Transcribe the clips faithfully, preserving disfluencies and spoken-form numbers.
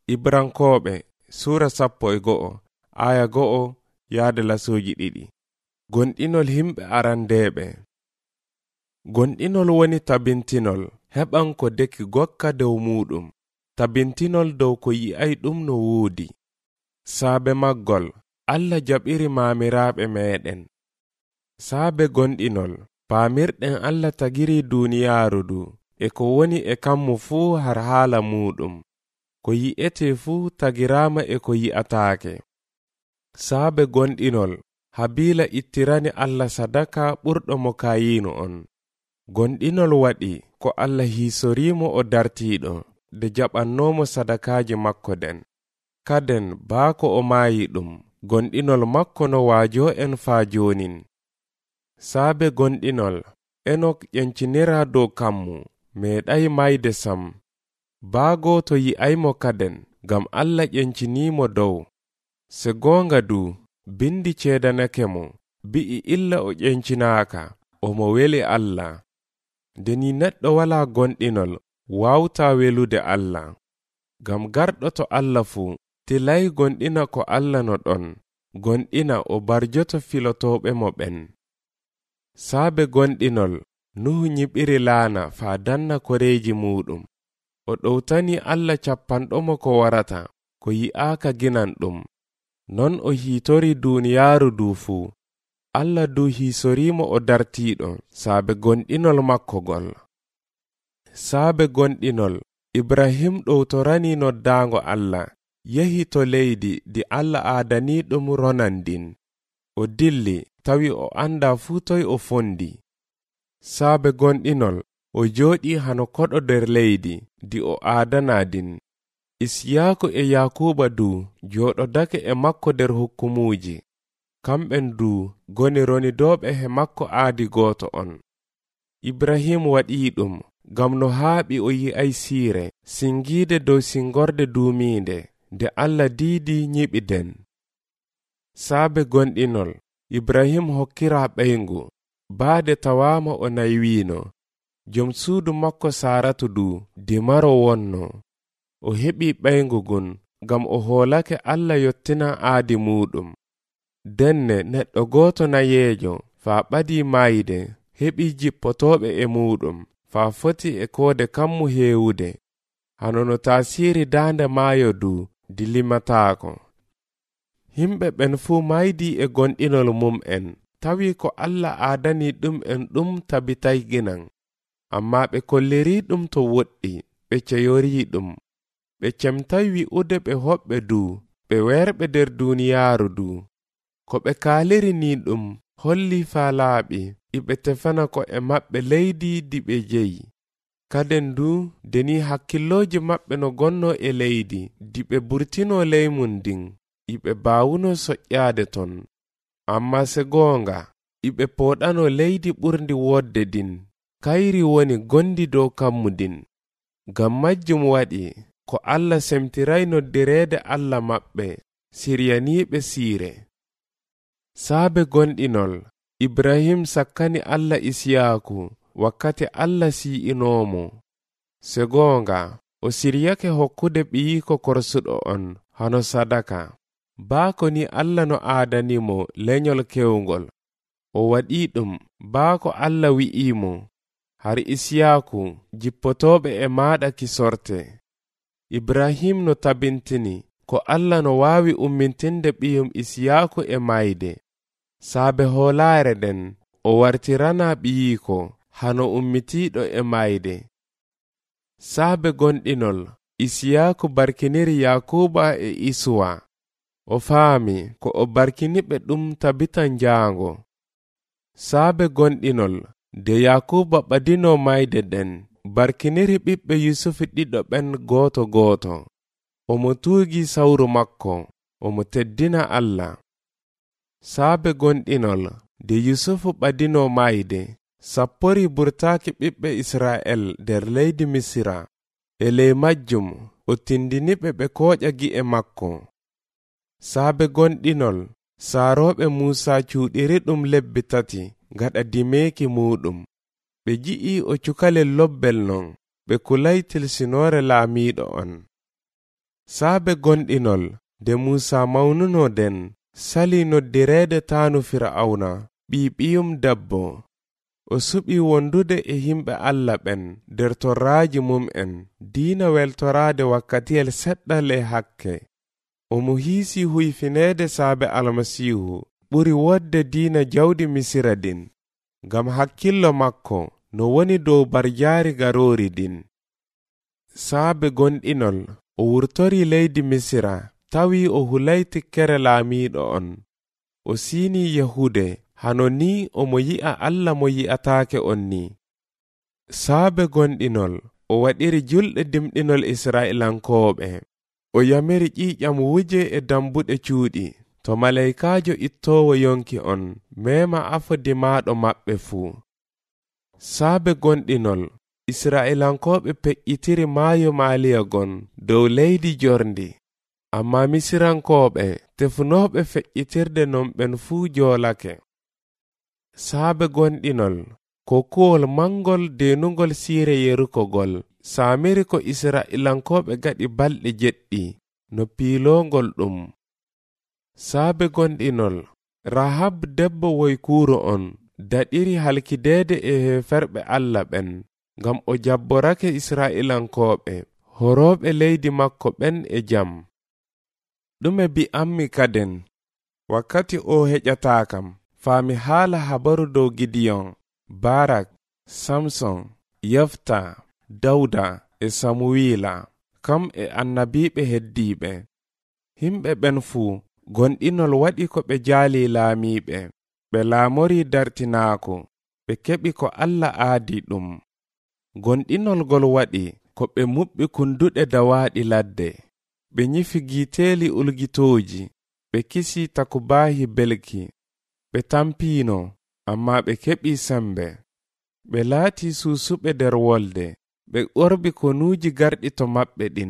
Ibrankoɓe sura sappo e go'o aya go'o yaade lasuji ɗiɗi. Gonɗinol himɓe arandeɓe. Gonɗinol woni tabintinol heɓan ko deki gokka dow muɗum, tabintinol dow ko yi'ay ɗum no wuudi. Saabe maggol Allah jaɓiri maamiraɓe meɗen. Saabe gonɗinol paamirɗen Allah tagiri duniyaaru du e ko woni e kammu fuu har haala muɗum, ko yi'ete fuu tagirama e ko yi'ataake. Saabe gonɗinol Habila ittirani Allah sadaka ɓurɗo mo Kayinu on. Gonɗinol waɗi ko Allah hisorimo o dartiɗo de jaɓannomo sadakaji makko den. Kaden baako o maayi ɗum, gonɗinol makko no waajo en faa jonin. Saabe gonɗinol Enok ƴencinira dow kammu, meeɗay mayde sam. Baago to yi'aymo kaden, gam Allah ƴencinimo dow. Se gonga du, bindi ceedanake mo, bi'i illa o ƴencinaaka, omo weli Allah. Deni neɗɗo wala gonɗinol, wawta welude Allah. Gam garɗo to Allah fu, tilay gonɗina ko Allah no ɗon, gonɗina o barjoto filotoɓe mo ɓen. Saabe gonɗinol Nuhu nyiɓiri laana faa danna koreji muɗum. O ɗowtani Allah cappanɗomo ko warata, ko yi'aaka ginan ɗum. Non o hiitori duniyaaru du fuu. Allah du hiisorimo o dartiɗo saabe gonɗinol makko gol. Saabe gonɗinol Ibrahim ɗowtorani noddaango Allah, yehi to leydi di Allah aadani ɗum ronandin. O dilli tawi o anda fuu toy o fondi. Saabe gonɗinol o jooɗi hano koɗo nder leydi di o aadanadin. Isiyaaku e Yakuba du jooɗodake e makko nder hukkumuji. Kamɓen du goni ronidoɓe he makko aadi gooto on. Ibrahim waɗi ɗum gam no haaɓi o yi'ay siire singiide dow singorde duuminde nde Allah diidi nyiɓiden. Saabe gonɗinol Ibrahim hokkira ɓeyngu, baade tawama o naywino. Jom suudu makko Saratu du dimaro wonno. O heɓi ɓeyngu gun gam o hoolake Allah yottina aadi muɗum. Denne neɗɗo gooto nayeejo faa ɓadi mayde heɓi jippotoɓe e muɗum faa foti e koode kammu heewude. Hano no tasiri daande maayo du dilimataako. Himɓe ɓen fuu maydi e gonɗinol mum en, tawi ko Allah aadani ɗum en ɗum tabitay ginan. Amma ɓe kolliri ɗum to woɗɗi, ɓe ceyori ɗum. Ɓe cemtay wi'ude ɓe hoɓɓe du, ɓe werɓe nder duniyaaru du. Ko ɓe kaaliri ni ɗum holli faa laaɓi, iɓe tefana ko e maɓɓe leydi di ɓe jeyi. Kaden du deni hakkilloji maɓɓe no gonno e leydi di ɓe burtino leymum din, iɓe baawuno soƴƴaade ton. Amma se goonga, iɓe pooɗano leydi ɓurndi wodde din, kayri woni gondi dow kammu din. Gam majjum waɗi ko Allah semtiray noddireede Allah maɓɓe, siryaniiɓe siire. Saabe gonɗinol Ibrahim sakkani Allah Isiyaaku wakkati Allah si'inomo. Se goonga, o siryake hokkude ɓiyiko korsuɗo on hano sadaka. Baako ni Allah no aadanimo lenyol kewngol. O waɗi ɗum baako Allah wi'imo, har Isiyaaku jippotoɓe e maɗa ki sorte. Ibrahim no tabintini ko Allah no waawi ummintinde ɓiyum Isiyaaku e mayde. Saabe hoolaare den o wartirana ɓiyiko hano ummitiɗo e mayde. Saabe gonɗinol Isiyaaku barkiniri Yakuba e Isuwa. O faami ko o barkiniɓe ɗum tabitan jaango. Saabe gonɗinol de Yakuba ɓadino mayde den barkiniri ɓiɓɓe Yusufu ɗiɗo ɓen gooto gooto. Omo tuugi sawru makko, omo teddina Allah. Saabe gonɗinol de Yusufu ɓadino mayde sappori burtaaki ɓiɓɓe Isra'el nder leydi Misira. E ley majjum o tindiniɓe ɓe kooƴa gi'e makko. Saabe gonɗinol saaroɓe Muusa cuuɗiri ɗum lebbi tati gaɗa dimeeki muɗum. Ɓe ji'i o cukalel lobbel non, ɓe kulay tilsinore laamiɗo on. saabe gonɗinol de Musa mawnunoden sali noddireede taanu Fir'auna ɓiɓiyum debbo o suɓi wondude e himɓe Allah ɓen nder torraaji mum'en diina weltoraade wakkatiyel seɗɗa le hakke o mo hiisi huyfineede saabe almasiihu ɓuri wodde diina jawdi Misira din ngam hakkillo makko no woni dow barjaari garoori din. Saabe gonɗinol o wurtori leydi Misira tawi o hulay tikkere laamiiɗo on o siini Yahude hano ni o mo yi'a Allah mo yi'ataake on ni. Saabe gonɗinol o waɗiri julɗe dimɗinol Isra'ilankooɓe o yamiri ƴiƴam wuje e dambuɗe cuuɗi to malaykaajo ittoowo yonki on mema afodimaaɗo maɓɓe fuu. Saabe gonɗinol Isra'ilankooɓe peƴƴitiri maayo maaliyagon dow leydi jorndi amma Misirankooɓe tefunooɓe feƴƴitirde non ɓen fuu joolake. Saabe gonɗinol kokuwol mangol denugol siire yerukogol saamiri ko Isra'ilankooɓe gaɗi balɗe jeɗɗi no piiloongol ɗum. Saabe gonɗinol Rahab debbo woykuuro on daɗiri halkideede e heferɓe Allah ɓen ngam o jabborake Isra'ilankooɓe horooɓe leydi makko ɓen e jam. ɗume bi'ammi kaden wakkati o heƴataakam faami haala habaru dow Gideon, Barak, Samson, Yefta, Dawda e Samuwiila kam e annabiiɓe heddiiɓe. Himɓe ɓen fuu gonɗinol waɗi ko ɓe jaali laamiiɓe ɓe laamori dartinaako ɓe keɓi ko Allah aadi ɗum. Gonɗinol gol waɗi ko ɓe muɓɓi kunduɗe dawaaɗi ladde ɓe nyifi giiteeli ulgitooji ɓe kisi takubaahi belki ɓe tampiino amma ɓe keɓi sembe ɓe laati suusuɓe nder wolde ɓe ɓorbi konuuji garɗi to maɓɓe ɗin.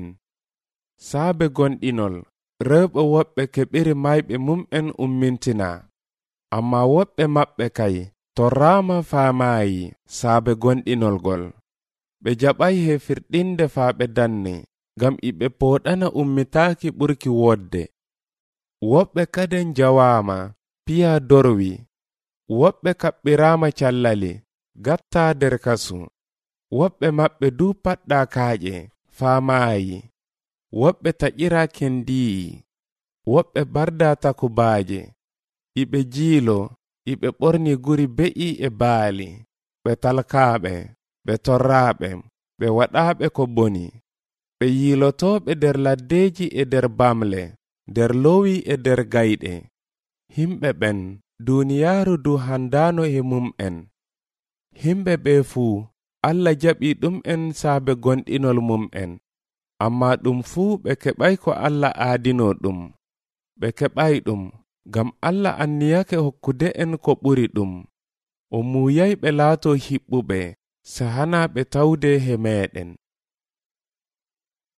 Saabe gonɗinol rewɓe woɓɓe keɓiri mayɓe mum'en ummintina amma woɓɓe maɓɓe kay torraama faamaayi saabe gonɗinol gol ɓe jaɓay hefirɗinde faa ɓe danne ngam iɓe pooɗana ummitaaki ɓurki wodde. Woɓɓe kaden jawaama piya dorwi woɓɓe kaɓɓiraama callali gattaa nder kasu woɓɓe maɓɓe du paɗɗa kaaƴe faamaayi woɓɓe taƴira kendiyi woɓɓe barda takubaaje iɓe jiilo iɓe ɓorni guri be'i e baali ɓe talkaaɓe ɓe torraaɓe ɓe waɗaaɓe ko boni ɓe yiilotooɓe nder laddeeji e nder bamle nder lowi e nder gayɗe. Himɓe ɓen duuniyaaru du handaano e mum'en. Himɓe ɓe fuu Allah jaɓi ɗum en saabe gonɗinol mum'en amma ɗum fuu ɓe keɓay ko Allah aadino ɗum ɓe keɓay ɗum ngam Allah anniyake hokkude en ko ɓuri ɗum o muuyay ɓe laato hiɓɓuɓe sahana ɓe tawde he meɗen.